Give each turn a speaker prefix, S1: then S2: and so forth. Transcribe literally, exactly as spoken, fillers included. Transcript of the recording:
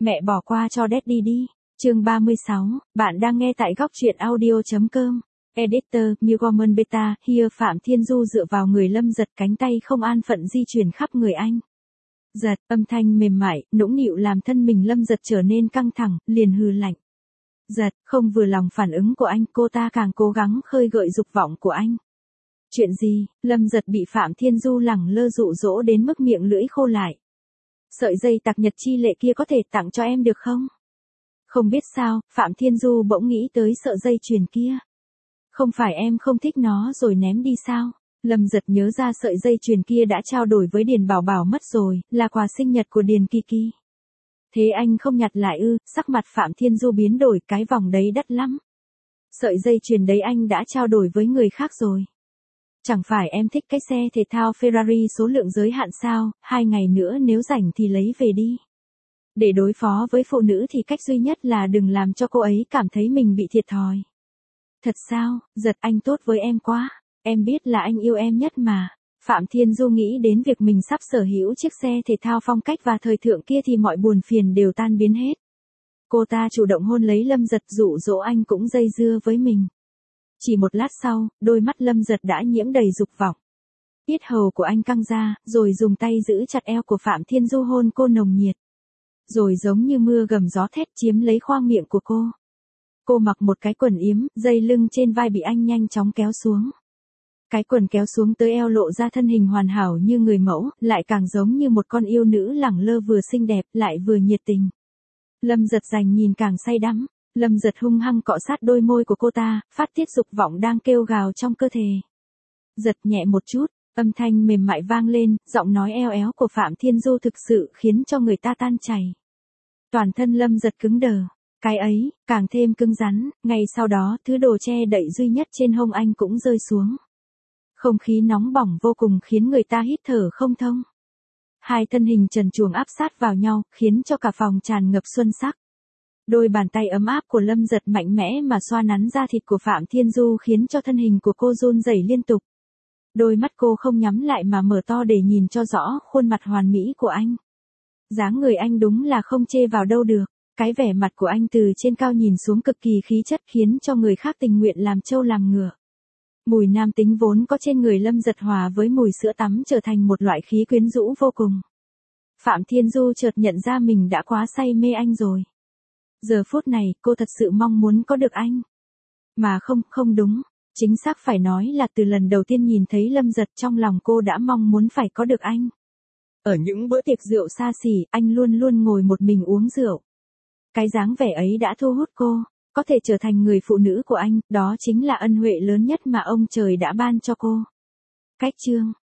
S1: Mẹ bỏ qua cho Daddy đi. Chương ba mươi sáu, bạn đang nghe tại góc truyện audio.com. Editor, Milgorman Beta, here Phạm Thiên Du dựa vào người Lâm Giật, cánh tay không an phận di chuyển khắp người anh. Giật, âm thanh mềm mại, nũng nịu làm thân mình Lâm Giật trở nên căng thẳng, liền hừ lạnh. Giật, không vừa lòng phản ứng của anh, cô ta càng cố gắng khơi gợi dục vọng của anh. Chuyện gì? Lâm Giật bị Phạm Thiên Du lẳng lơ dụ dỗ đến mức miệng lưỡi khô lại. Sợi dây tạc nhật chi lệ kia có thể tặng cho em được không? Không biết sao, Phạm Thiên Du bỗng nghĩ tới sợi dây chuyền kia. Không phải em không thích nó rồi ném đi sao? Lâm Giật nhớ ra sợi dây chuyền kia đã trao đổi với Điền Bảo Bảo mất rồi, là quà sinh nhật của Điền Kỳ Kỳ. Thế anh không nhặt lại ư? Sắc mặt Phạm Thiên Du biến đổi, cái vòng đấy đắt lắm. Sợi dây chuyền đấy anh đã trao đổi với người khác rồi. Chẳng phải em thích cái xe thể thao Ferrari số lượng giới hạn sao, hai ngày nữa nếu rảnh thì lấy về đi. Để đối phó với phụ nữ thì cách duy nhất là đừng làm cho cô ấy cảm thấy mình bị thiệt thòi. Thật sao? Giật, anh tốt với em quá. Em biết là anh yêu em nhất mà. Phạm Thiên Du nghĩ đến việc mình sắp sở hữu chiếc xe thể thao phong cách và thời thượng kia thì mọi buồn phiền đều tan biến hết. Cô ta chủ động hôn lấy Lâm Giật, dụ dỗ anh cũng dây dưa với mình. Chỉ một lát sau, đôi mắt Lâm Giật đã nhiễm đầy dục vọng. Yết hầu của anh căng ra, rồi dùng tay giữ chặt eo của Phạm Thiên Du hôn cô nồng nhiệt. Rồi giống như mưa gầm gió thét chiếm lấy khoang miệng của cô. Cô mặc một cái quần yếm, dây lưng trên vai bị anh nhanh chóng kéo xuống. Cái quần kéo xuống tới eo lộ ra thân hình hoàn hảo như người mẫu, lại càng giống như một con yêu nữ lẳng lơ vừa xinh đẹp lại vừa nhiệt tình. Lâm Giật dành nhìn càng say đắm. Lâm Giật hung hăng cọ sát đôi môi của cô ta, phát tiết dục vọng đang kêu gào trong cơ thể. Giật nhẹ một chút, âm thanh mềm mại vang lên, giọng nói eo éo của Phạm Thiên Du thực sự khiến cho người ta tan chảy. Toàn thân Lâm Giật cứng đờ, cái ấy, càng thêm cứng rắn, ngay sau đó thứ đồ che đậy duy nhất trên hông anh cũng rơi xuống. Không khí nóng bỏng vô cùng khiến người ta hít thở không thông. Hai thân hình trần truồng áp sát vào nhau, khiến cho cả phòng tràn ngập xuân sắc. Đôi bàn tay ấm áp của Lâm Giật mạnh mẽ mà xoa nắn da thịt của Phạm Thiên Du khiến cho thân hình của cô run rẩy liên tục. Đôi mắt cô không nhắm lại mà mở to để nhìn cho rõ khuôn mặt hoàn mỹ của anh. Dáng người anh đúng là không chê vào đâu được. Cái vẻ mặt của anh từ trên cao nhìn xuống cực kỳ khí chất khiến cho người khác tình nguyện làm trâu làm ngựa. Mùi nam tính vốn có trên người Lâm Giật hòa với mùi sữa tắm trở thành một loại khí quyến rũ vô cùng. Phạm Thiên Du chợt nhận ra mình đã quá say mê anh rồi. Giờ phút này, cô thật sự mong muốn có được anh. Mà không, không đúng. Chính xác phải nói là từ lần đầu tiên nhìn thấy Lâm Giật trong lòng cô đã mong muốn phải có được anh. Ở những bữa tiệc rượu xa xỉ, anh luôn luôn ngồi một mình uống rượu. Cái dáng vẻ ấy đã thu hút cô. Có thể trở thành người phụ nữ của anh, đó chính là ân huệ lớn nhất mà ông trời đã ban cho cô. Cách chương